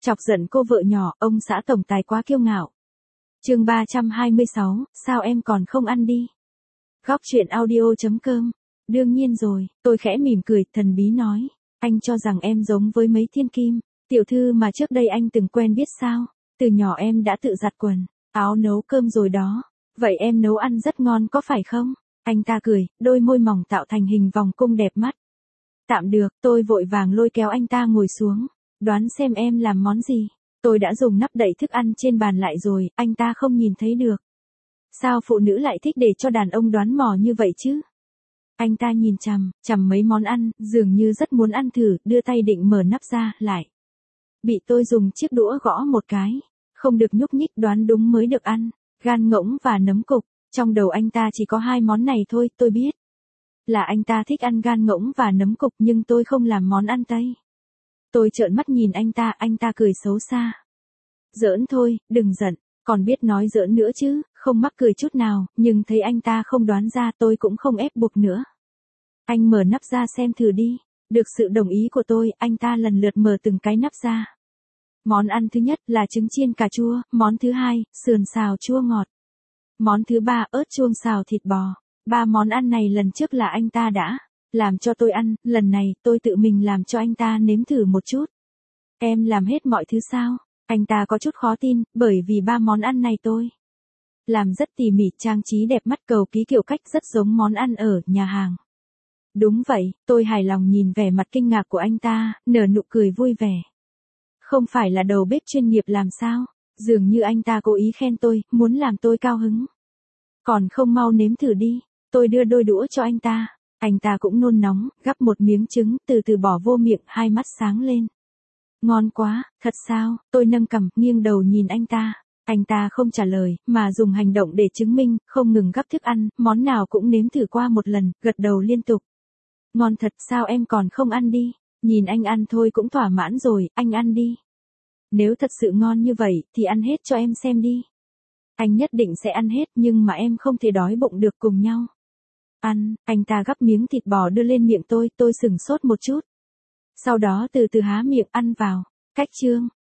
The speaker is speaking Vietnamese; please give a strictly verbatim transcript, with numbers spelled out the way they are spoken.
Chọc giận cô vợ nhỏ, ông xã tổng tài quá kiêu ngạo. Chương ba trăm hai mươi sáu, sao em còn không ăn đi? Góc truyện audio chấm com. Đương nhiên rồi, tôi khẽ mỉm cười, thần bí nói. Anh cho rằng em giống với mấy thiên kim, tiểu thư mà trước đây anh từng quen biết sao? Từ nhỏ em đã tự giặt quần, áo nấu cơm rồi đó. Vậy em nấu ăn rất ngon có phải không? Anh ta cười, đôi môi mỏng tạo thành hình vòng cung đẹp mắt. Tạm được, tôi vội vàng lôi kéo anh ta ngồi xuống. Đoán xem em làm món gì? Tôi đã dùng nắp đậy thức ăn trên bàn lại rồi, anh ta không nhìn thấy được. Sao phụ nữ lại thích để cho đàn ông đoán mò như vậy chứ? Anh ta nhìn chằm, chằm mấy món ăn, dường như rất muốn ăn thử, đưa tay định mở nắp ra, lại. Bị tôi dùng chiếc đũa gõ một cái. Không được nhúc nhích, đoán đúng mới được ăn. Gan ngỗng và nấm cục. Trong đầu anh ta chỉ có hai món này thôi, tôi biết. Là anh ta thích ăn gan ngỗng và nấm cục nhưng tôi không làm món ăn Tây. Tôi trợn mắt nhìn anh ta, anh ta cười xấu xa. Giỡn thôi, đừng giận, còn biết nói giỡn nữa chứ, không mắc cười chút nào, nhưng thấy anh ta không đoán ra tôi cũng không ép buộc nữa. Anh mở nắp ra xem thử đi. Được sự đồng ý của tôi, anh ta lần lượt mở từng cái nắp ra. Món ăn thứ nhất là trứng chiên cà chua, món thứ hai, sườn xào chua ngọt. Món thứ ba, ớt chuông xào thịt bò. Ba món ăn này lần trước là anh ta đã làm cho tôi ăn, lần này tôi tự mình làm cho anh ta nếm thử một chút. Em làm hết mọi thứ sao? Anh ta có chút khó tin, bởi vì ba món ăn này tôi làm rất tỉ mỉ, trang trí đẹp mắt, cầu ký kiểu cách rất giống món ăn ở nhà hàng. Đúng vậy, tôi hài lòng nhìn vẻ mặt kinh ngạc của anh ta, nở nụ cười vui vẻ. Không phải là đầu bếp chuyên nghiệp làm sao? Dường như anh ta cố ý khen tôi, muốn làm tôi cao hứng. Còn không mau nếm thử đi. Tôi đưa đôi đũa cho anh ta. Anh ta cũng nôn nóng, gắp một miếng trứng, từ từ bỏ vô miệng, hai mắt sáng lên. Ngon quá, thật sao? Tôi nâng cằm, nghiêng đầu nhìn anh ta. Anh ta không trả lời, mà dùng hành động để chứng minh, không ngừng gắp thức ăn, món nào cũng nếm thử qua một lần, gật đầu liên tục. Ngon thật, sao em còn không ăn đi? Nhìn anh ăn thôi cũng thỏa mãn rồi, anh ăn đi. Nếu thật sự ngon như vậy, thì ăn hết cho em xem đi. Anh nhất định sẽ ăn hết, nhưng mà em không thể đói bụng được cùng nhau. Ăn, anh ta gắp miếng thịt bò đưa lên miệng tôi, tôi sửng sốt một chút. Sau đó từ từ há miệng ăn vào. Cách chương,